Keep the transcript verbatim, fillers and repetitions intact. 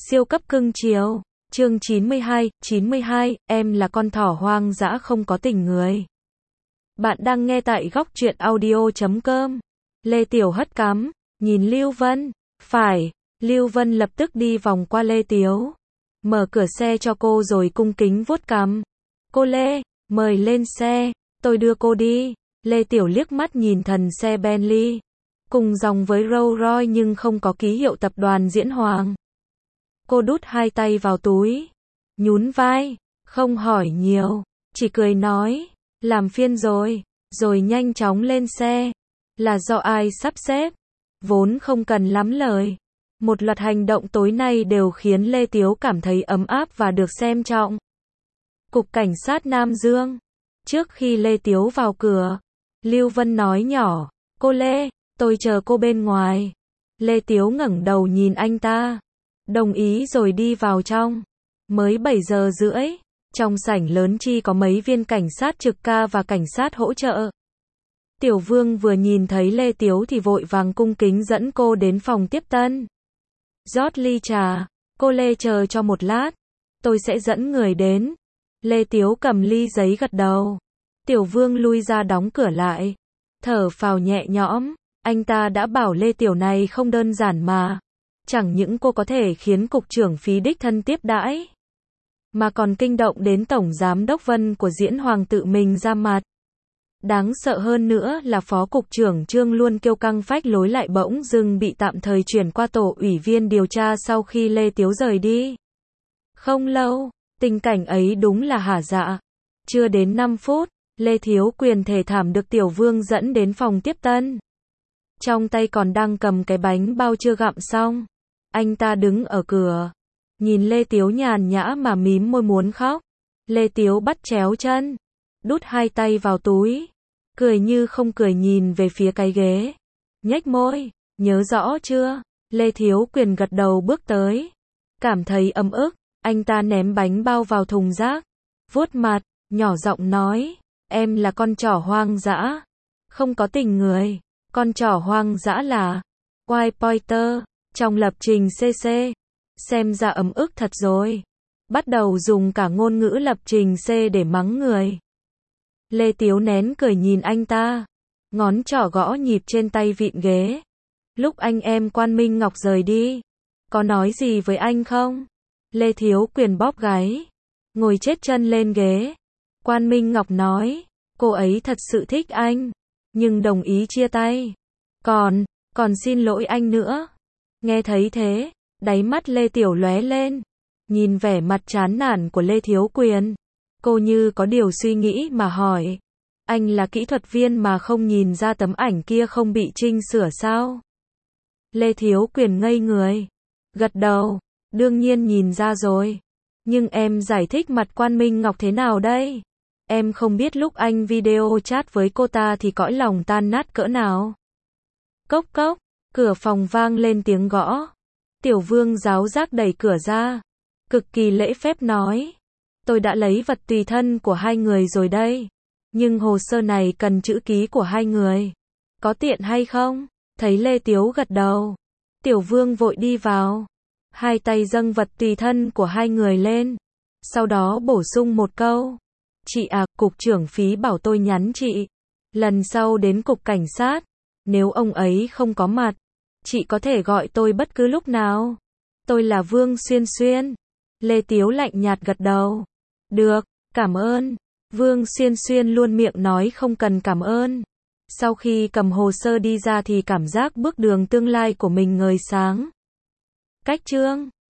Siêu cấp cưng chiều. Chương chín mươi hai, chín mươi hai, em là con thỏ hoang dã không có tình người. Bạn đang nghe tại góc truyện audio chấm com. Lê Tiểu hất cằm, nhìn Lưu Vân. Phải, Lưu Vân lập tức đi vòng qua Lê Tiếu. Mở cửa xe cho cô rồi cung kính vuốt cằm. Cô Lê, mời lên xe, tôi đưa cô đi. Lê Tiểu liếc mắt nhìn thần xe Bentley. Cùng dòng với Rolls Royce nhưng không có ký hiệu tập đoàn Diễn Hoàng. Cô đút hai tay vào túi, nhún vai, không hỏi nhiều, chỉ cười nói, làm phiền rồi, rồi nhanh chóng lên xe. Là do ai sắp xếp? Vốn không cần lắm lời. Một loạt hành động tối nay đều khiến Lê Tiếu cảm thấy ấm áp và được xem trọng. Cục Cảnh sát Nam Dương. Trước khi Lê Tiếu vào cửa, Lưu Vân nói nhỏ, cô Lê, tôi chờ cô bên ngoài. Lê Tiếu ngẩng đầu nhìn anh ta. Đồng ý rồi đi vào trong. Mới bảy giờ rưỡi, trong sảnh lớn chi có mấy viên cảnh sát trực ca và cảnh sát hỗ trợ. Tiểu Vương vừa nhìn thấy Lê Tiếu thì vội vàng cung kính dẫn cô đến phòng tiếp tân. Rót ly trà, cô Lê chờ cho một lát, tôi sẽ dẫn người đến. Lê Tiếu cầm ly giấy gật đầu. Tiểu Vương lui ra đóng cửa lại, thở phào nhẹ nhõm, anh ta đã bảo Lê Tiểu này không đơn giản mà. Chẳng những cô có thể khiến cục trưởng Phí đích thân tiếp đãi, mà còn kinh động đến tổng giám đốc Vân của Diễn Hoàng tự mình ra mặt. Đáng sợ hơn nữa là phó cục trưởng Trương luôn kiêu căng phách lối lại bỗng dưng bị tạm thời chuyển qua tổ ủy viên điều tra sau khi Lê Tiếu rời đi. Không lâu, tình cảnh ấy đúng là hả dạ. Chưa đến năm phút, Lê Thiếu Quyền thể thảm được Tiểu Vương dẫn đến phòng tiếp tân. Trong tay còn đang cầm cái bánh bao chưa gặm xong. Anh ta đứng ở cửa, nhìn Lê Tiếu nhàn nhã mà mím môi muốn khóc. Lê Tiếu bắt chéo chân, đút hai tay vào túi, cười như không cười nhìn về phía cái ghế. Nhếch môi, nhớ rõ chưa? Lê Thiếu Quyền gật đầu bước tới. Cảm thấy ấm ức, anh ta ném bánh bao vào thùng rác, vuốt mặt, nhỏ giọng nói, em là con chó hoang dã, không có tình người. Con chó hoang dã là White Pointer. Trong lập trình xê xê, xem ra ấm ức thật rồi. Bắt đầu dùng cả ngôn ngữ lập trình C để mắng người. Lê Tiếu nén cười nhìn anh ta, ngón trỏ gõ nhịp trên tay vịn ghế. Lúc anh em Quan Minh Ngọc rời đi, có nói gì với anh không? Lê Thiếu Quyền bóp gáy, ngồi chết chân lên ghế. Quan Minh Ngọc nói, cô ấy thật sự thích anh, nhưng đồng ý chia tay. Còn, còn xin lỗi anh nữa. Nghe thấy thế, đáy mắt Lê Tiểu lóe lên, nhìn vẻ mặt chán nản của Lê Thiếu Quyền. Cô như có điều suy nghĩ mà hỏi, anh là kỹ thuật viên mà không nhìn ra tấm ảnh kia không bị chỉnh sửa sao? Lê Thiếu Quyền ngây người, gật đầu, đương nhiên nhìn ra rồi. Nhưng em giải thích mặt Quan Minh Ngọc thế nào đây? Em không biết lúc anh video chat với cô ta thì cõi lòng tan nát cỡ nào. Cốc cốc. Cửa phòng vang lên tiếng gõ. Tiểu Vương giáo giác đẩy cửa ra, cực kỳ lễ phép nói, tôi đã lấy vật tùy thân của hai người rồi đây, nhưng hồ sơ này cần chữ ký của hai người, có tiện hay không? Thấy Lê Tiếu gật đầu, Tiểu Vương vội đi vào, hai tay dâng vật tùy thân của hai người lên, sau đó bổ sung một câu, chị à, cục trưởng Phí bảo tôi nhắn chị, lần sau đến cục cảnh sát, nếu ông ấy không có mặt, chị có thể gọi tôi bất cứ lúc nào. Tôi là Vương Xuyên Xuyên. Lê Tiếu lạnh nhạt gật đầu. Được, cảm ơn. Vương Xuyên Xuyên luôn miệng nói không cần cảm ơn. Sau khi cầm hồ sơ đi ra thì cảm giác bước đường tương lai của mình ngời sáng. Cách chương